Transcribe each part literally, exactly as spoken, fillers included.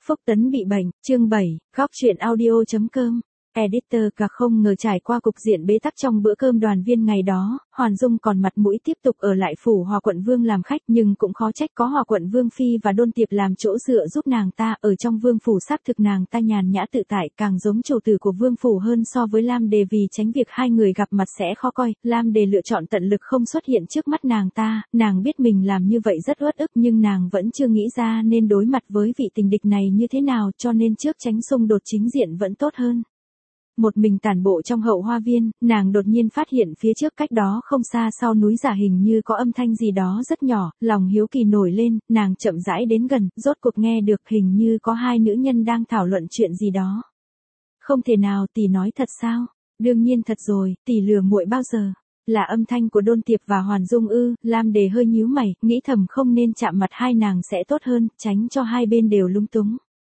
Phúc Tấn bị bệnh, chương bảy, góc truyện audio chấm com. Editor cả không ngờ trải qua cục diện bế tắc trong bữa cơm đoàn viên ngày đó, Hoàn Dung còn mặt mũi tiếp tục ở lại phủ Hòa quận Vương làm khách, nhưng cũng khó trách có Hòa quận Vương phi và Đôn Tiệp làm chỗ dựa giúp nàng ta. Ở trong vương phủ xác thực nàng ta nhàn nhã tự tại, càng giống chủ tử của vương phủ hơn so với Lam Đề. Vì tránh việc hai người gặp mặt sẽ khó coi, Lam Đề lựa chọn tận lực không xuất hiện trước mắt nàng ta. Nàng biết mình làm như vậy rất uất ức, nhưng nàng vẫn chưa nghĩ ra nên đối mặt với vị tình địch này như thế nào, cho nên trước tránh xung đột chính diện vẫn tốt hơn. Một mình tản bộ trong hậu hoa viên, nàng đột nhiên phát hiện phía trước cách đó không xa sau núi giả hình như có âm thanh gì đó rất nhỏ, lòng hiếu kỳ nổi lên, nàng chậm rãi đến gần, rốt cuộc nghe được hình như có hai nữ nhân đang thảo luận chuyện gì đó. Không thể nào, tỷ nói thật sao? Đương nhiên thật rồi, tỷ lừa muội bao giờ? Là âm thanh của Đôn Tiệp và Hoàn Dung ư? Lam Đề hơi nhíu mày, nghĩ thầm không nên chạm mặt hai nàng sẽ tốt hơn, tránh cho hai bên đều lung túng.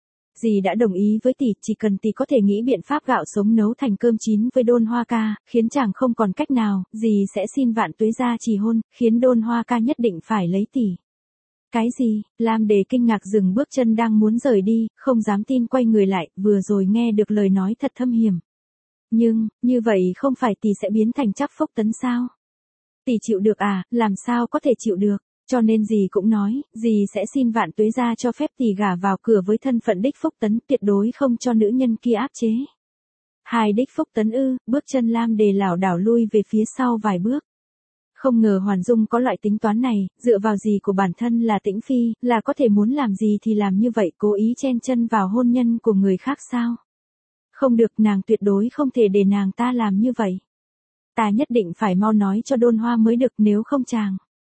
Dì đã đồng ý với tỷ, chỉ cần tỷ có thể nghĩ biện pháp gạo sống nấu thành cơm chín với Đôn Hoa Ca, khiến chàng không còn cách nào, dì sẽ xin Vạn Tuế gia trì hôn, khiến Đôn Hoa Ca nhất định phải lấy tỷ. Cái gì? Lam Đề kinh ngạc dừng bước chân đang muốn rời đi, không dám tin quay người lại, vừa rồi nghe được lời nói thật thâm hiểm. Nhưng, như vậy không phải tỷ sẽ biến thành Trác Phúc Tấn sao? Tỷ chịu được à? Làm sao có thể chịu được? Cho nên dì cũng nói, dì sẽ xin Vạn Tuế gia cho phép tỷ gả vào cửa với thân phận đích Phúc Tấn, tuyệt đối không cho nữ nhân kia áp chế. Hai đích Phúc Tấn ư? Bước chân Lam Đề lảo đảo lui về phía sau vài bước. Không ngờ Hoàn Dung có loại tính toán này, dựa vào gì của bản thân là Tĩnh Phi, là có thể muốn làm gì thì làm như vậy, cố ý chen chân vào hôn nhân của người khác sao? Không được, nàng tuyệt đối không thể để nàng ta làm như vậy. Ta nhất định phải mau nói cho Đôn Hoa mới được, nếu không chàng.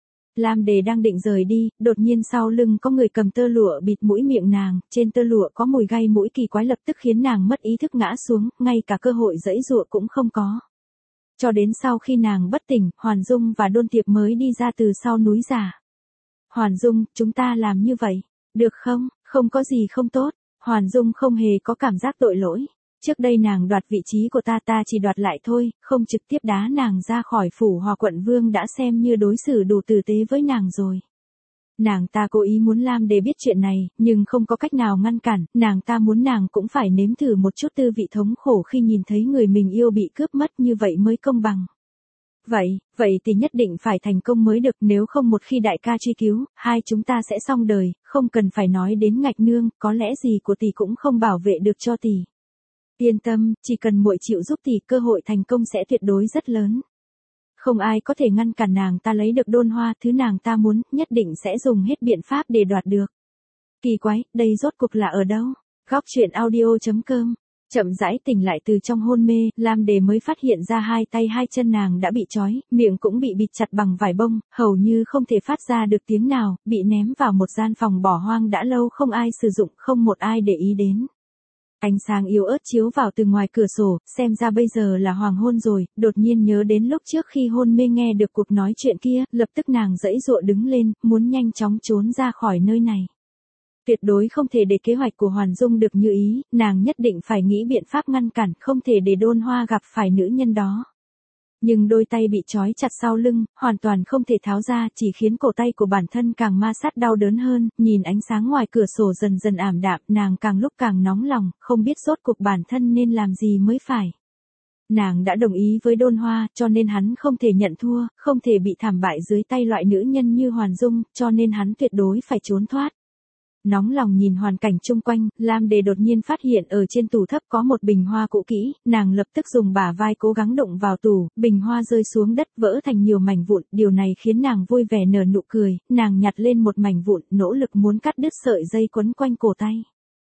Lam Đề đang định rời đi, đột nhiên sau lưng có người cầm tơ lụa bịt mũi miệng nàng, trên tơ lụa có mùi gai mũi kỳ quái, lập tức khiến nàng mất ý thức ngã xuống, ngay cả cơ hội giãy giụa cũng không có. Cho đến sau khi nàng bất tỉnh, Hoàn Dung và Đôn Tiệp mới đi ra từ sau núi giả. Hoàn Dung, chúng ta làm như vậy, được không? Không có gì không tốt. Hoàn Dung không hề có cảm giác tội lỗi. Trước đây nàng đoạt vị trí của ta, ta chỉ đoạt lại thôi, không trực tiếp đá nàng ra khỏi phủ Hòa quận Vương đã xem như đối xử đủ tử tế với nàng rồi. Nàng ta cố ý muốn Lam Đề biết chuyện này, nhưng không có cách nào ngăn cản, nàng ta muốn nàng cũng phải nếm thử một chút tư vị thống khổ khi nhìn thấy người mình yêu bị cướp mất, như vậy mới công bằng. Vậy, vậy thì nhất định phải thành công mới được, nếu không một khi đại ca truy cứu, hai chúng ta sẽ xong đời, không cần phải nói đến Ngạch nương, có lẽ gì của tỷ cũng không bảo vệ được cho tỷ. Yên tâm, chỉ cần muội chịu giúp thì cơ hội thành công sẽ tuyệt đối rất lớn. Không ai có thể ngăn cản nàng ta lấy được Đôn Hoa, thứ nàng ta muốn, nhất định sẽ dùng hết biện pháp để đoạt được. Kỳ quái, đây rốt cuộc là ở đâu? Góc truyện audio chấm com. Chậm rãi tỉnh lại từ trong hôn mê, Lam Đề mới phát hiện ra hai tay hai chân nàng đã bị trói, miệng cũng bị bịt chặt bằng vải bông, hầu như không thể phát ra được tiếng nào, bị ném vào một gian phòng bỏ hoang đã lâu không ai sử dụng, không một ai để ý đến. Ánh sáng yếu ớt chiếu vào từ ngoài cửa sổ, xem ra bây giờ là hoàng hôn rồi, đột nhiên nhớ đến lúc trước khi hôn mê nghe được cuộc nói chuyện kia, lập tức nàng giãy giụa đứng lên, muốn nhanh chóng trốn ra khỏi nơi này. Tuyệt đối không thể để kế hoạch của Hoàn Dung được như ý, nàng nhất định phải nghĩ biện pháp ngăn cản, không thể để Đôn Hoa gặp phải nữ nhân đó. Nhưng đôi tay bị trói chặt sau lưng, hoàn toàn không thể tháo ra, chỉ khiến cổ tay của bản thân càng ma sát đau đớn hơn, nhìn ánh sáng ngoài cửa sổ dần dần ảm đạm, nàng càng lúc càng nóng lòng, không biết rốt cuộc bản thân nên làm gì mới phải. Nàng đã đồng ý với Đôn Hoa, cho nên hắn không thể nhận thua, không thể bị thảm bại dưới tay loại nữ nhân như Hoàn Dung, cho nên hắn tuyệt đối phải trốn thoát. Nóng lòng nhìn hoàn cảnh chung quanh, Lam Đề đột nhiên phát hiện ở trên tủ thấp có một bình hoa cũ kỹ, nàng lập tức dùng bả vai cố gắng đụng vào tủ, bình hoa rơi xuống đất vỡ thành nhiều mảnh vụn, điều này khiến nàng vui vẻ nở nụ cười, nàng nhặt lên một mảnh vụn, nỗ lực muốn cắt đứt sợi dây quấn quanh cổ tay.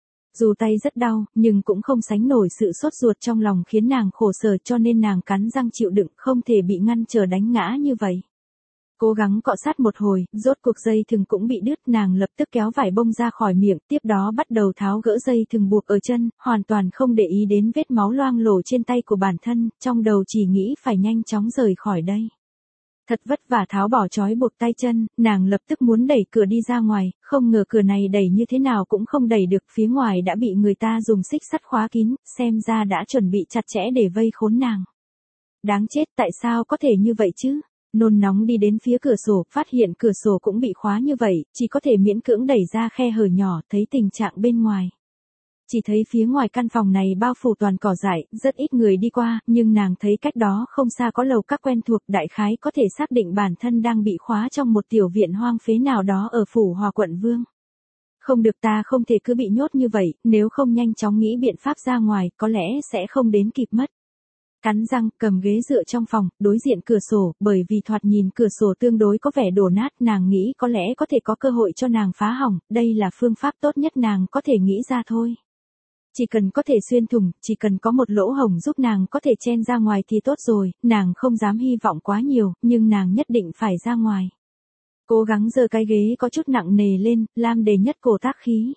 Dù tay rất đau, nhưng cũng không sánh nổi sự sốt ruột trong lòng khiến nàng khổ sở, cho nên nàng cắn răng chịu đựng, không thể bị ngăn trở đánh ngã như vậy. Cố gắng cọ sát một hồi, rốt cuộc dây thừng cũng bị đứt, nàng lập tức kéo vải bông ra khỏi miệng, tiếp đó bắt đầu tháo gỡ dây thừng buộc ở chân, hoàn toàn không để ý đến vết máu loang lổ trên tay của bản thân, trong đầu chỉ nghĩ phải nhanh chóng rời khỏi đây. Thật vất vả tháo bỏ trói buộc tay chân, nàng lập tức muốn đẩy cửa đi ra ngoài, không ngờ cửa này đẩy như thế nào cũng không đẩy được, phía ngoài đã bị người ta dùng xích sắt khóa kín, xem ra đã chuẩn bị chặt chẽ để vây khốn nàng. Đáng chết, tại sao có thể như vậy chứ? nôn nóng đi đến phía cửa sổ, phát hiện cửa sổ cũng bị khóa như vậy, chỉ có thể miễn cưỡng đẩy ra khe hở nhỏ, thấy tình trạng bên ngoài. Chỉ thấy phía ngoài căn phòng này bao phủ toàn cỏ dại, rất ít người đi qua, nhưng nàng thấy cách đó không xa có lầu các quen thuộc, đại khái có thể xác định bản thân đang bị khóa trong một tiểu viện hoang phế nào đó ở phủ Hòa quận Vương. Không được, ta không thể cứ bị nhốt như vậy, nếu không nhanh chóng nghĩ biện pháp ra ngoài, có lẽ sẽ không đến kịp mất. Cắn răng, cầm ghế dựa trong phòng, đối diện cửa sổ, bởi vì thoạt nhìn cửa sổ tương đối có vẻ đổ nát, nàng nghĩ có lẽ có thể có cơ hội cho nàng phá hỏng, đây là phương pháp tốt nhất nàng có thể nghĩ ra thôi. Chỉ cần có thể xuyên thủng, chỉ cần có một lỗ hổng giúp nàng có thể chen ra ngoài thì tốt rồi, nàng không dám hy vọng quá nhiều, nhưng nàng nhất định phải ra ngoài. Cố gắng giơ cái ghế có chút nặng nề lên, Lam Đề nhất cổ tác khí.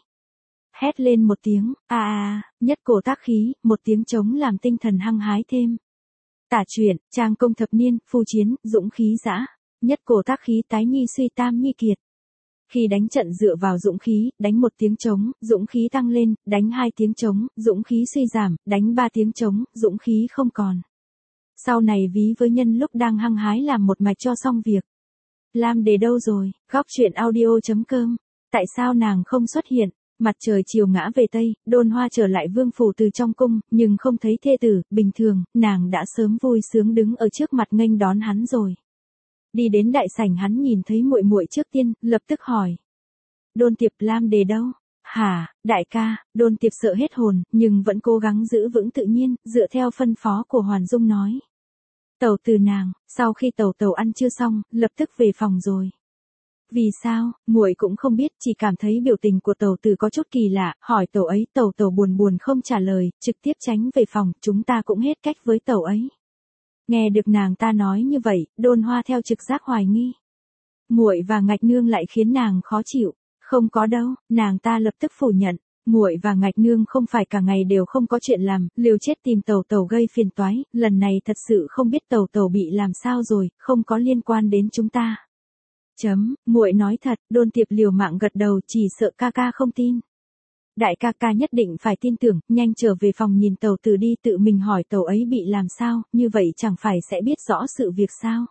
Hét lên một tiếng, a a, nhất cổ tác khí, một tiếng trống làm tinh thần hăng hái thêm. Tả truyện, trang công thập niên, phu chiến, dũng khí dã, nhất cổ tác khí tái nhi suy tam nhi kiệt. Khi đánh trận dựa vào dũng khí, đánh một tiếng trống, dũng khí tăng lên, đánh hai tiếng trống, dũng khí suy giảm, đánh ba tiếng trống, dũng khí không còn. Sau này ví với nhân lúc đang hăng hái làm một mạch cho xong việc. Lam Đề đâu rồi? Góc truyện audio chấm com. Tại sao nàng không xuất hiện? Mặt trời chiều ngã về Tây, Đôn Hoa trở lại vương phủ từ trong cung, nhưng không thấy thê tử, bình thường, nàng đã sớm vui sướng đứng ở trước mặt nghênh đón hắn rồi. Đi đến đại sảnh hắn nhìn thấy muội muội trước tiên, lập tức hỏi. Đôn Tiệp, Lam Đề đâu? Hả, đại ca, Đôn Tiệp sợ hết hồn, nhưng vẫn cố gắng giữ vững tự nhiên, dựa theo phân phó của Hoàn Dung nói. Tẩu từ nàng, sau khi tẩu tẩu ăn chưa xong, lập tức về phòng rồi. Vì sao, muội cũng không biết, chỉ cảm thấy biểu tình của tẩu tử có chút kỳ lạ, hỏi tẩu ấy, tẩu tẩu buồn buồn không trả lời, trực tiếp tránh về phòng, chúng ta cũng hết cách với tẩu ấy. Nghe được nàng ta nói như vậy, Đôn Hoa theo trực giác hoài nghi. Muội và Ngạch Nương lại khiến nàng khó chịu, không có đâu, nàng ta lập tức phủ nhận. Muội và Ngạch Nương không phải cả ngày đều không có chuyện làm, liều chết tìm tẩu tẩu gây phiền toái, lần này thật sự không biết tẩu tẩu bị làm sao rồi, không có liên quan đến chúng ta. Chấm, muội nói thật, Đôn Tiệp liều mạng gật đầu, chỉ sợ ca ca không tin. Đại ca ca nhất định phải tin tưởng, nhanh trở về phòng nhìn tẩu tử đi, tự mình hỏi tẩu ấy bị làm sao, như vậy chẳng phải sẽ biết rõ sự việc sao.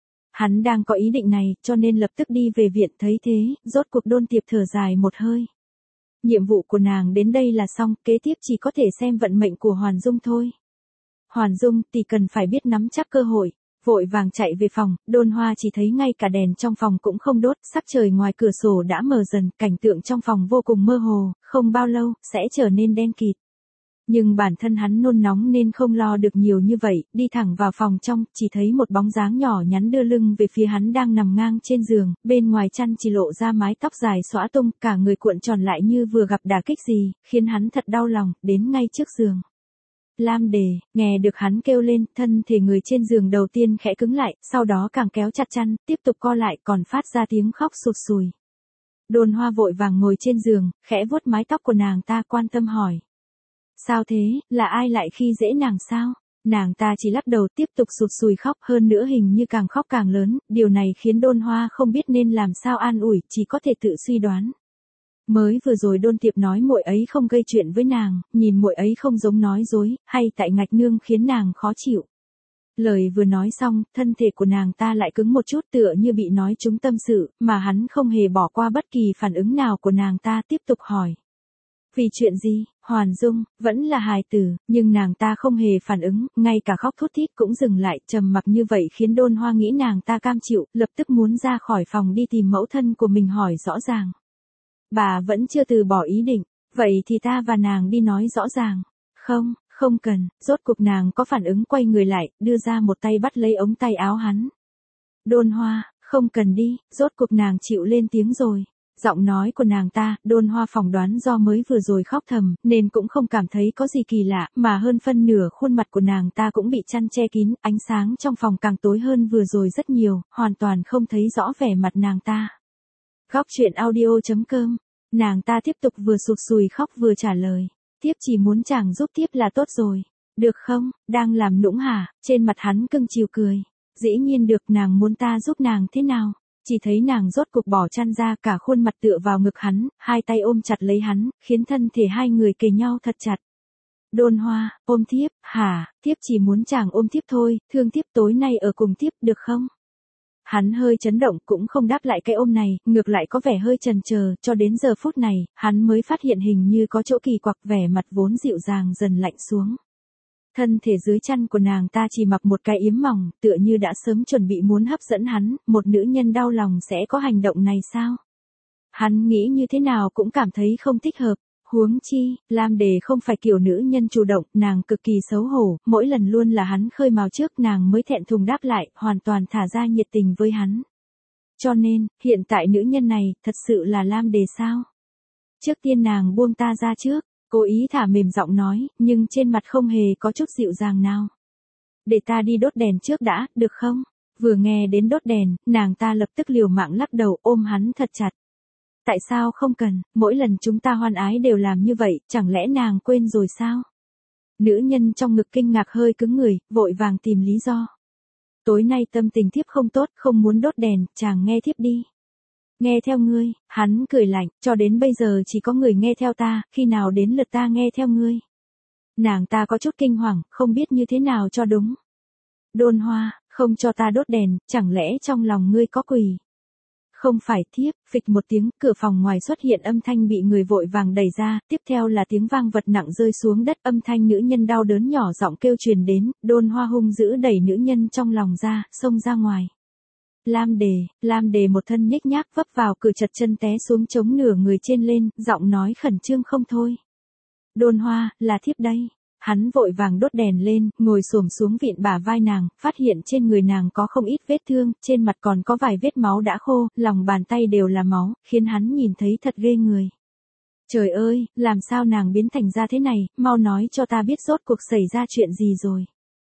Hắn đang có ý định này, cho nên lập tức đi về viện, thấy thế, rốt cuộc Đôn Tiệp thở dài một hơi. Nhiệm vụ của nàng đến đây là xong, kế tiếp chỉ có thể xem vận mệnh của Hoàn Dung thôi. Hoàn Dung thì cần phải biết nắm chắc cơ hội, vội vàng chạy về phòng, Đôn Hoa chỉ thấy ngay cả đèn trong phòng cũng không đốt, sắc trời ngoài cửa sổ đã mờ dần, cảnh tượng trong phòng vô cùng mơ hồ, không bao lâu, sẽ trở nên đen kịt. Nhưng bản thân hắn nôn nóng nên không lo được nhiều như vậy, đi thẳng vào phòng trong, chỉ thấy một bóng dáng nhỏ nhắn đưa lưng về phía hắn đang nằm ngang trên giường, bên ngoài chăn chỉ lộ ra mái tóc dài xõa tung, cả người cuộn tròn lại như vừa gặp đả kích gì, khiến hắn thật đau lòng, đến ngay trước giường. Lam Đề, nghe được hắn kêu lên, thân thể người trên giường đầu tiên khẽ cứng lại, sau đó càng kéo chặt chăn, tiếp tục co lại, còn phát ra tiếng khóc sụt sùi. Đôn Hoa vội vàng ngồi trên giường, khẽ vuốt mái tóc của nàng ta, quan tâm hỏi. Sao thế, là ai lại khi dễ nàng sao? Nàng ta chỉ lắc đầu, tiếp tục sụt sùi khóc, hơn nữa hình như càng khóc càng lớn, điều này khiến Đôn Hoa không biết nên làm sao an ủi, chỉ có thể tự suy đoán. Mới vừa rồi Đôn Tiệp nói muội ấy không gây chuyện với nàng, nhìn muội ấy không giống nói dối, hay tại Ngạch Nương khiến nàng khó chịu. Lời vừa nói xong, thân thể của nàng ta lại cứng một chút, tựa như bị nói trúng tâm sự, mà hắn không hề bỏ qua bất kỳ phản ứng nào của nàng ta, tiếp tục hỏi. Vì chuyện gì? Hoàn Dung, vẫn là hài tử, nhưng nàng ta không hề phản ứng, ngay cả khóc thút thít cũng dừng lại, trầm mặc như vậy khiến Đôn Hoa nghĩ nàng ta cam chịu, lập tức muốn ra khỏi phòng đi tìm mẫu thân của mình hỏi rõ ràng. Bà vẫn chưa từ bỏ ý định, vậy thì ta và nàng đi nói rõ ràng. Không, không cần, rốt cuộc nàng có phản ứng, quay người lại, đưa ra một tay bắt lấy ống tay áo hắn. Đôn Hoa, không cần đi, rốt cuộc nàng chịu lên tiếng rồi. Giọng nói của nàng ta, Đôn Hoa phỏng đoán do mới vừa rồi khóc thầm, nên cũng không cảm thấy có gì kỳ lạ, mà hơn phân nửa khuôn mặt của nàng ta cũng bị chăn che kín, ánh sáng trong phòng càng tối hơn vừa rồi rất nhiều, hoàn toàn không thấy rõ vẻ mặt nàng ta. Góc truyện audio chấm com, nàng ta tiếp tục vừa sụt sùi khóc vừa trả lời, tiếp chỉ muốn chàng giúp tiếp là tốt rồi, được không, đang làm nũng hả, trên mặt hắn cưng chiều cười, dĩ nhiên được, nàng muốn ta giúp nàng thế nào? Chỉ thấy nàng rốt cuộc bỏ chăn ra, cả khuôn mặt tựa vào ngực hắn, hai tay ôm chặt lấy hắn, khiến thân thể hai người kề nhau thật chặt. Đôn Hoa, ôm thiếp, hả, thiếp chỉ muốn chàng ôm thiếp thôi, thương thiếp tối nay ở cùng thiếp, được không? Hắn hơi chấn động cũng không đáp lại cái ôm này, ngược lại có vẻ hơi chần chờ, cho đến giờ phút này, hắn mới phát hiện hình như có chỗ kỳ quặc, vẻ mặt vốn dịu dàng dần lạnh xuống. Thân thể dưới chăn của nàng ta chỉ mặc một cái yếm mỏng, tựa như đã sớm chuẩn bị muốn hấp dẫn hắn, một nữ nhân đau lòng sẽ có hành động này sao? Hắn nghĩ như thế nào cũng cảm thấy không thích hợp. Huống chi, Lam Đề không phải kiểu nữ nhân chủ động, nàng cực kỳ xấu hổ, mỗi lần luôn là hắn khơi mào trước nàng mới thẹn thùng đáp lại, hoàn toàn thả ra nhiệt tình với hắn. Cho nên, hiện tại nữ nhân này, thật sự là Lam Đề sao? Trước tiên nàng buông ta ra trước, cố ý thả mềm giọng nói, nhưng trên mặt không hề có chút dịu dàng nào. Để ta đi đốt đèn trước đã, được không? Vừa nghe đến đốt đèn, nàng ta lập tức liều mạng lắc đầu ôm hắn thật chặt. Tại sao không cần, mỗi lần chúng ta hoan ái đều làm như vậy, chẳng lẽ nàng quên rồi sao? Nữ nhân trong ngực kinh ngạc hơi cứng người, vội vàng tìm lý do. Tối nay tâm tình thiếp không tốt, không muốn đốt đèn, chàng nghe thiếp đi. Nghe theo ngươi, hắn cười lạnh, cho đến bây giờ chỉ có người nghe theo ta, khi nào đến lượt ta nghe theo ngươi. Nàng ta có chút kinh hoàng, không biết như thế nào cho đúng. Đôn Hoa, không cho ta đốt đèn, chẳng lẽ trong lòng ngươi có quỷ? Không phải thiếp, phịch một tiếng, cửa phòng ngoài xuất hiện âm thanh bị người vội vàng đẩy ra, tiếp theo là tiếng vang vật nặng rơi xuống đất, âm thanh nữ nhân đau đớn nhỏ giọng kêu truyền đến, Đôn Hoa hung dữ đẩy nữ nhân trong lòng ra, xông ra ngoài. Lam Đề, Lam Đề một thân nhếch nhác vấp vào cửa chật chân té xuống chống nửa người trên lên, giọng nói khẩn trương không thôi. Đôn Hoa, là thiếp đây. Hắn vội vàng đốt đèn lên, ngồi xổm xuống vịn bả vai nàng, phát hiện trên người nàng có không ít vết thương, trên mặt còn có vài vết máu đã khô, lòng bàn tay đều là máu, khiến hắn nhìn thấy thật ghê người. Trời ơi, làm sao nàng biến thành ra thế này, mau nói cho ta biết rốt cuộc xảy ra chuyện gì rồi.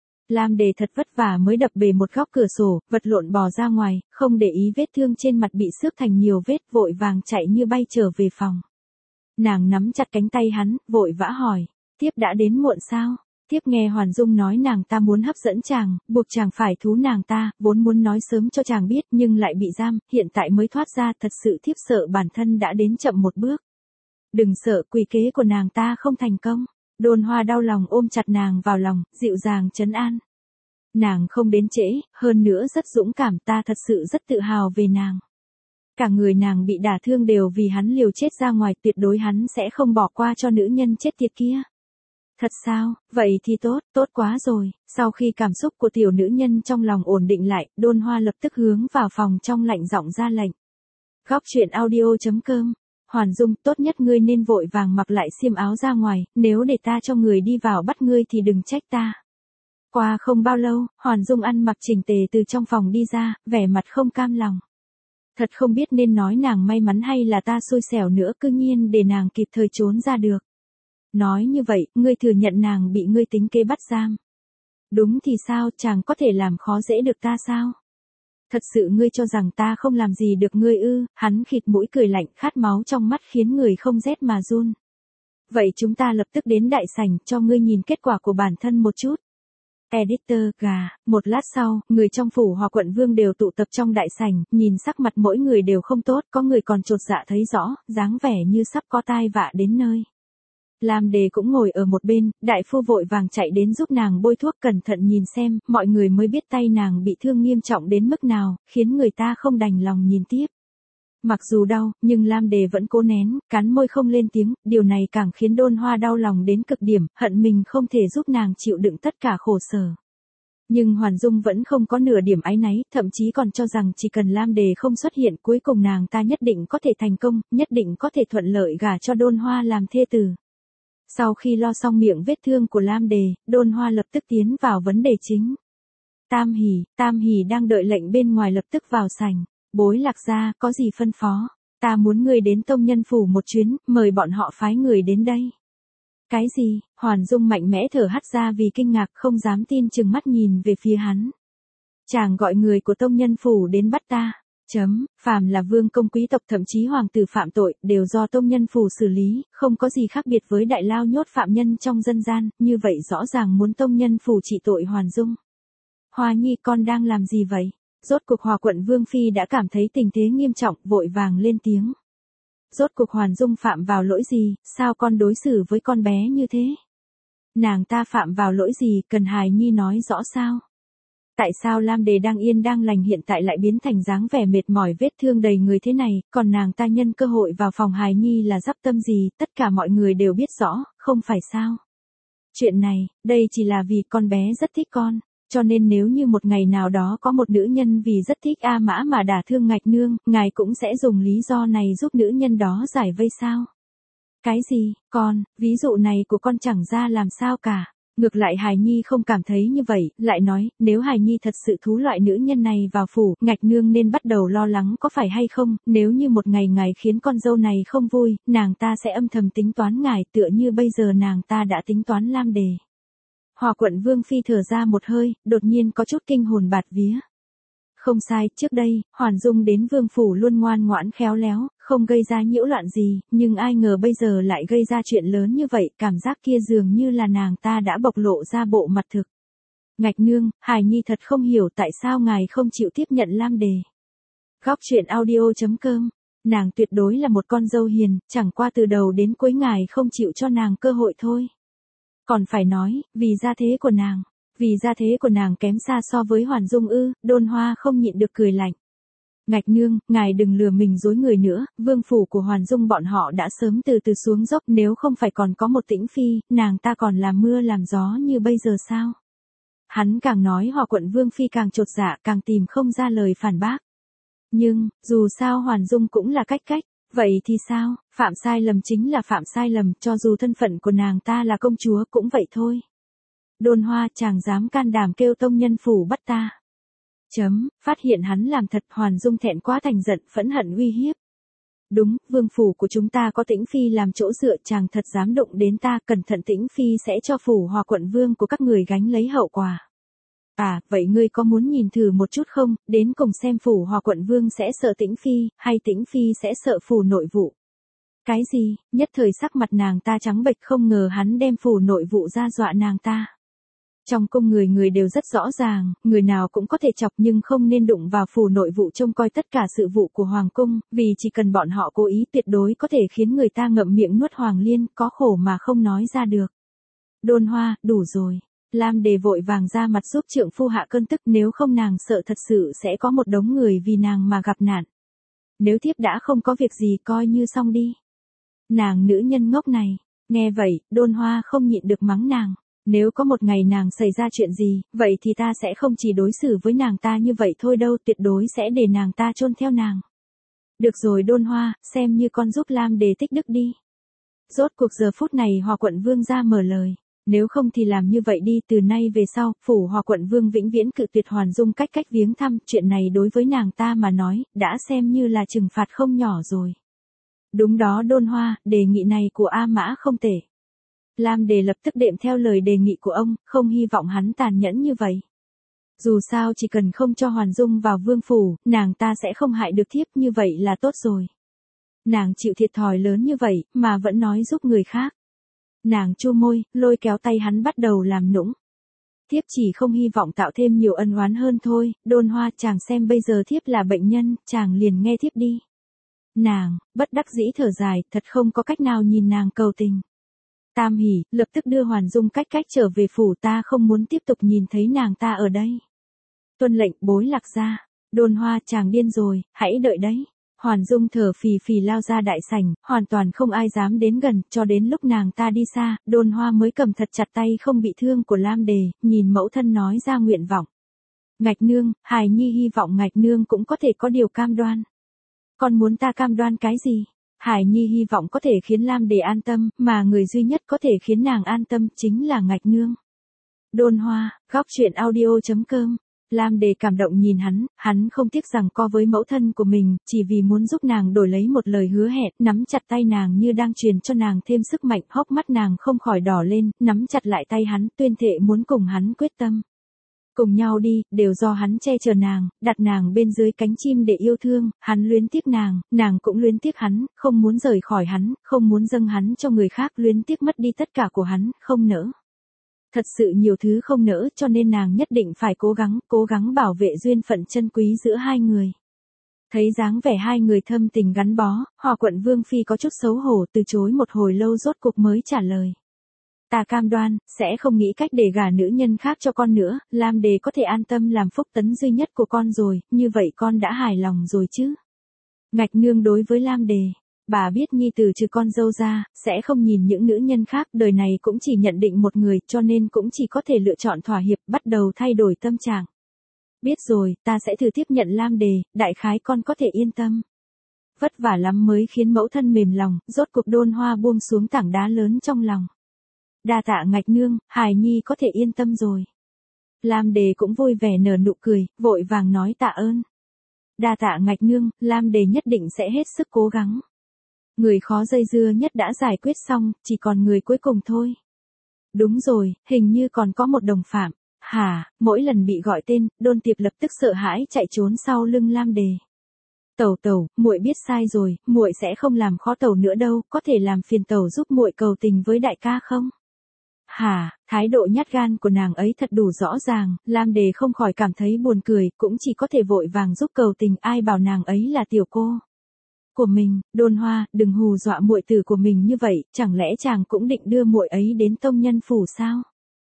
Lam Đề thật vất vả mới đập bể một góc cửa sổ, vật lộn bò ra ngoài, không để ý vết thương trên mặt bị xước thành nhiều vết, vội vàng chạy như bay trở về phòng. Nàng nắm chặt cánh tay hắn, vội vã hỏi. Tiếp đã đến muộn sao? Tiếp nghe Hoàn Dung nói nàng ta muốn hấp dẫn chàng, buộc chàng phải thú nàng ta, vốn muốn nói sớm cho chàng biết nhưng lại bị giam, hiện tại mới thoát ra, thật sự thiếp sợ bản thân đã đến chậm một bước. Đừng sợ, quỷ kế của nàng ta không thành công. Đôn Hoa đau lòng ôm chặt nàng vào lòng, dịu dàng trấn an. Nàng không đến trễ, hơn nữa rất dũng cảm, ta thật sự rất tự hào về nàng. Cả người nàng bị đả thương đều vì hắn liều chết ra ngoài, tuyệt đối hắn sẽ không bỏ qua cho nữ nhân chết tiệt kia. Thật sao, vậy thì tốt, tốt quá rồi. Sau khi cảm xúc của tiểu nữ nhân trong lòng ổn định lại, Đôn Hoa lập tức hướng vào phòng trong lạnh giọng ra lệnh. Góc truyện audio chấm com. Hoàn Dung, tốt nhất ngươi nên vội vàng mặc lại xiêm áo ra ngoài, nếu để ta cho người đi vào bắt ngươi thì đừng trách ta. Qua không bao lâu, Hoàn Dung ăn mặc chỉnh tề từ trong phòng đi ra, vẻ mặt không cam lòng. Thật không biết nên nói nàng may mắn hay là ta xui xẻo nữa, cư nhiên để nàng kịp thời trốn ra được. Nói như vậy, ngươi thừa nhận nàng bị ngươi tính kế bắt giam. Đúng thì sao, chàng có thể làm khó dễ được ta sao? Thật sự ngươi cho rằng ta không làm gì được ngươi ư? Hắn khịt mũi cười lạnh, khát máu trong mắt khiến người không rét mà run. Vậy chúng ta lập tức đến đại sảnh cho ngươi nhìn kết quả của bản thân một chút. Editor, gà, một lát sau, người trong phủ Hòa quận Vương đều tụ tập trong đại sảnh, nhìn sắc mặt mỗi người đều không tốt, có người còn chột dạ thấy rõ, dáng vẻ như sắp có tai vạ đến nơi. Lam Đề cũng ngồi ở một bên, đại phu vội vàng chạy đến giúp nàng bôi thuốc, cẩn thận nhìn xem, mọi người mới biết tay nàng bị thương nghiêm trọng đến mức nào, khiến người ta không đành lòng nhìn tiếp. Mặc dù đau, nhưng Lam Đề vẫn cố nén, cắn môi không lên tiếng, điều này càng khiến Đôn Hoa đau lòng đến cực điểm, hận mình không thể giúp nàng chịu đựng tất cả khổ sở. Nhưng Hoàn Dung vẫn không có nửa điểm áy náy, thậm chí còn cho rằng chỉ cần Lam Đề không xuất hiện, cuối cùng nàng ta nhất định có thể thành công, nhất định có thể thuận lợi gả cho Đôn Hoa làm thê tử. Sau khi lo xong miệng vết thương của Lam Đề, Đôn Hoa lập tức tiến vào vấn đề chính. Tam Hỷ, Tam Hỷ đang đợi lệnh bên ngoài lập tức vào sảnh. Bối Lạc gia, có gì phân phó? Ta muốn ngươi đến tông nhân phủ một chuyến, mời bọn họ phái người đến đây. Cái gì? Hoàn Dung mạnh mẽ thở hắt ra vì kinh ngạc, không dám tin, chừng mắt nhìn về phía hắn. Chàng gọi người của tông nhân phủ đến bắt ta. Chấm, phàm là vương công quý tộc thậm chí hoàng tử phạm tội, đều do tông nhân phủ xử lý, không có gì khác biệt với đại lao nhốt phạm nhân trong dân gian, như vậy rõ ràng muốn tông nhân phủ trị tội Hoàn Dung. Hoa Nhi, con đang làm gì vậy? Rốt cuộc Hòa quận Vương Phi đã cảm thấy tình thế nghiêm trọng, vội vàng lên tiếng. Rốt cuộc Hoàn Dung phạm vào lỗi gì, sao con đối xử với con bé như thế? Nàng ta phạm vào lỗi gì, cần Hài Nhi nói rõ sao? Tại sao Lam Đề đang yên đang lành hiện tại lại biến thành dáng vẻ mệt mỏi vết thương đầy người thế này, còn nàng ta nhân cơ hội vào phòng hài nhi là dắp tâm gì, tất cả mọi người đều biết rõ, không phải sao. Chuyện này, đây chỉ là vì con bé rất thích con, cho nên nếu như một ngày nào đó có một nữ nhân vì rất thích A Mã mà đả thương Ngạch Nương, ngài cũng sẽ dùng lý do này giúp nữ nhân đó giải vây sao? Cái gì, con, ví dụ này của con chẳng ra làm sao cả. Ngược lại Hài Nhi không cảm thấy như vậy, lại nói, nếu Hài Nhi thật sự thú loại nữ nhân này vào phủ, Ngạch Nương nên bắt đầu lo lắng có phải hay không, nếu như một ngày ngài khiến con dâu này không vui, nàng ta sẽ âm thầm tính toán ngài tựa như bây giờ nàng ta đã tính toán Lam Đề. Hòa quận Vương Phi thở ra một hơi, đột nhiên có chút kinh hồn bạt vía. Không sai, trước đây, Hoàn Dung đến Vương Phủ luôn ngoan ngoãn khéo léo, không gây ra nhiễu loạn gì, nhưng ai ngờ bây giờ lại gây ra chuyện lớn như vậy, cảm giác kia dường như là nàng ta đã bộc lộ ra bộ mặt thực. Ngạch Nương, Hài Nhi thật không hiểu tại sao ngài không chịu tiếp nhận Lam Đề. Góc truyện audio chấm com, nàng tuyệt đối là một con dâu hiền, chẳng qua từ đầu đến cuối ngài không chịu cho nàng cơ hội thôi. Còn phải nói, vì gia thế của nàng. Vì gia thế của nàng kém xa so với Hoàn Dung ư, Đôn Hoa không nhịn được cười lạnh. Ngạch Nương, ngài đừng lừa mình dối người nữa, vương phủ của Hoàn Dung bọn họ đã sớm từ từ xuống dốc, nếu không phải còn có một Tĩnh Phi, nàng ta còn làm mưa làm gió như bây giờ sao? Hắn càng nói Hòa quận Vương Phi càng chột dạ, càng tìm không ra lời phản bác. Nhưng, dù sao Hoàn Dung cũng là cách cách. Vậy thì sao, phạm sai lầm chính là phạm sai lầm, cho dù thân phận của nàng ta là công chúa cũng vậy thôi. Đôn Hoa, chàng dám can đảm kêu tông nhân phủ bắt ta. Chấm, phát hiện hắn làm thật, Hoàn Dung thẹn quá thành giận, phẫn hận uy hiếp. Đúng, vương phủ của chúng ta có Tĩnh Phi làm chỗ dựa, chàng thật dám đụng đến ta, cẩn thận Tĩnh Phi sẽ cho phủ Hòa quận Vương của các người gánh lấy hậu quả. À, vậy ngươi có muốn nhìn thử một chút không, đến cùng xem phủ Hòa quận Vương sẽ sợ Tĩnh Phi, hay Tĩnh Phi sẽ sợ phủ nội vụ. Cái gì, nhất thời sắc mặt nàng ta trắng bệch, không ngờ hắn đem phủ nội vụ ra dọa nàng ta. Trong cung người người đều rất rõ ràng, người nào cũng có thể chọc nhưng không nên đụng vào phủ nội vụ trông coi tất cả sự vụ của Hoàng cung, vì chỉ cần bọn họ cố ý tuyệt đối có thể khiến người ta ngậm miệng nuốt Hoàng Liên, có khổ mà không nói ra được. Đôn Hoa, đủ rồi. Lam Đề vội vàng ra mặt giúp trượng phu hạ cơn tức, nếu không nàng sợ thật sự sẽ có một đống người vì nàng mà gặp nạn. Nếu thiếp đã không có việc gì coi như xong đi. Nàng nữ nhân ngốc này, nghe vậy, Đôn Hoa không nhịn được mắng nàng. Nếu có một ngày nàng xảy ra chuyện gì, vậy thì ta sẽ không chỉ đối xử với nàng ta như vậy thôi đâu, tuyệt đối sẽ để nàng ta chôn theo nàng. Được rồi Đôn Hoa, xem như con giúp Lam Đề tích đức đi. Rốt cuộc giờ phút này Hòa quận Vương ra mở lời. Nếu không thì làm như vậy đi, từ nay về sau, phủ Hòa quận Vương vĩnh viễn cự tuyệt Hoàn Dung cách cách viếng thăm, chuyện này đối với nàng ta mà nói, đã xem như là trừng phạt không nhỏ rồi. Đúng đó Đôn Hoa, đề nghị này của A Mã không tệ. Lam Đề lập tức đệm theo lời đề nghị của ông, không hy vọng hắn tàn nhẫn như vậy. Dù sao chỉ cần không cho Hoàn Dung vào vương phủ, nàng ta sẽ không hại được thiếp, như vậy là tốt rồi. Nàng chịu thiệt thòi lớn như vậy, mà vẫn nói giúp người khác. Nàng chu môi, lôi kéo tay hắn bắt đầu làm nũng. Thiếp chỉ không hy vọng tạo thêm nhiều ân oán hơn thôi, Đôn Hoa, chàng xem bây giờ thiếp là bệnh nhân, chàng liền nghe thiếp đi. Nàng, bất đắc dĩ thở dài, thật không có cách nào nhìn nàng cầu tình. Tam Hỷ, lập tức đưa Hoàn Dung cách cách trở về phủ, ta không muốn tiếp tục nhìn thấy nàng ta ở đây. Tuân lệnh, bối Lạc ra. Đôn Hoa, chàng điên rồi, hãy đợi đấy. Hoàn Dung thở phì phì lao ra đại sảnh, hoàn toàn không ai dám đến gần, cho đến lúc nàng ta đi xa, Đôn Hoa mới cầm thật chặt tay không bị thương của Lam Đề, nhìn mẫu thân nói ra nguyện vọng. Ngạch Nương, Hài Nhi hy vọng Ngạch Nương cũng có thể có điều cam đoan. Con muốn ta cam đoan cái gì? Hải Nhi hy vọng có thể khiến Lam Đề an tâm, mà người duy nhất có thể khiến nàng an tâm chính là Ngạch Nương. Đôn Hoa, góc truyện audio chấm com. Lam Đề cảm động nhìn hắn, hắn không tiếc rằng co với mẫu thân của mình, chỉ vì muốn giúp nàng đổi lấy một lời hứa hẹn, nắm chặt tay nàng như đang truyền cho nàng thêm sức mạnh, hốc mắt nàng không khỏi đỏ lên, nắm chặt lại tay hắn, tuyên thệ muốn cùng hắn quyết tâm. Cùng nhau đi, đều do hắn che chở nàng, đặt nàng bên dưới cánh chim để yêu thương, hắn luyến tiếc nàng, nàng cũng luyến tiếc hắn, không muốn rời khỏi hắn, không muốn dâng hắn cho người khác, luyến tiếc mất đi tất cả của hắn, không nỡ. Thật sự nhiều thứ không nỡ, cho nên nàng nhất định phải cố gắng, cố gắng bảo vệ duyên phận chân quý giữa hai người. Thấy dáng vẻ hai người thâm tình gắn bó, Hòa quận Vương Phi có chút xấu hổ, từ chối một hồi lâu rốt cuộc mới trả lời. Ta cam đoan, sẽ không nghĩ cách để gả nữ nhân khác cho con nữa, Lam Đề có thể an tâm làm phúc tấn duy nhất của con rồi, như vậy con đã hài lòng rồi chứ. Ngạch Nương đối với Lam Đề, bà biết nhi tử trừ con dâu ra, sẽ không nhìn những nữ nhân khác, đời này cũng chỉ nhận định một người, cho nên cũng chỉ có thể lựa chọn thỏa hiệp, bắt đầu thay đổi tâm trạng. Biết rồi, ta sẽ thử tiếp nhận Lam Đề, đại khái con có thể yên tâm. Vất vả lắm mới khiến mẫu thân mềm lòng, rốt cuộc Đôn Hoa buông xuống tảng đá lớn trong lòng. Đa tạ Ngạch Nương, hài nhi có thể yên tâm rồi. Lam Đề cũng vui vẻ nở nụ cười, vội vàng nói tạ ơn. Đa tạ Ngạch Nương, Lam Đề nhất định sẽ hết sức cố gắng. Người khó dây dưa nhất đã giải quyết xong, chỉ còn người cuối cùng thôi. Đúng rồi, hình như còn có một đồng phạm. Hả, mỗi lần bị gọi tên, Đôn Tiệp lập tức sợ hãi chạy trốn sau lưng Lam Đề. Tẩu tẩu, muội biết sai rồi, muội sẽ không làm khó tẩu nữa đâu, có thể làm phiền tẩu giúp muội cầu tình với đại ca không? Hả, thái độ nhát gan của nàng ấy thật đủ rõ ràng, Lam Đề không khỏi cảm thấy buồn cười, cũng chỉ có thể vội vàng giúp cầu tình, ai bảo nàng ấy là tiểu cô của mình. Đôn Hoa, đừng hù dọa muội tử của mình như vậy, chẳng lẽ chàng cũng định đưa muội ấy đến tông nhân phủ sao?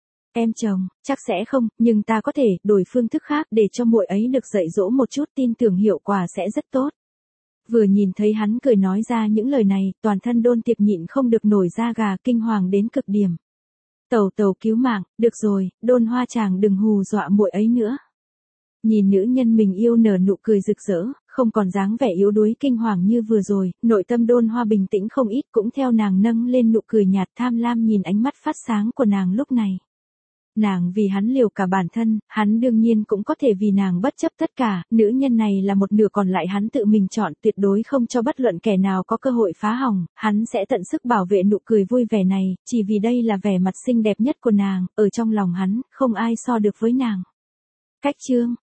Em chồng, chắc sẽ không, nhưng ta có thể đổi phương thức khác để cho muội ấy được dạy dỗ một chút, tin tưởng hiệu quả sẽ rất tốt. Vừa nhìn thấy hắn cười nói ra những lời này, toàn thân Đôn Tiệp nhịn không được nổi da gà, kinh hoàng đến cực điểm. Tẩu tẩu cứu mạng, được rồi, Đôn Hoa chàng đừng hù dọa muội ấy nữa. Nhìn nữ nhân mình yêu nở nụ cười rực rỡ, không còn dáng vẻ yếu đuối kinh hoàng như vừa rồi, nội tâm Đôn Hoa bình tĩnh không ít, cũng theo nàng nâng lên nụ cười nhạt, tham lam nhìn ánh mắt phát sáng của nàng lúc này. Nàng vì hắn liều cả bản thân, hắn đương nhiên cũng có thể vì nàng bất chấp tất cả, nữ nhân này là một nửa còn lại hắn tự mình chọn, tuyệt đối không cho bất luận kẻ nào có cơ hội phá hỏng, hắn sẽ tận sức bảo vệ nụ cười vui vẻ này, chỉ vì đây là vẻ mặt xinh đẹp nhất của nàng, ở trong lòng hắn, không ai so được với nàng. Cách chương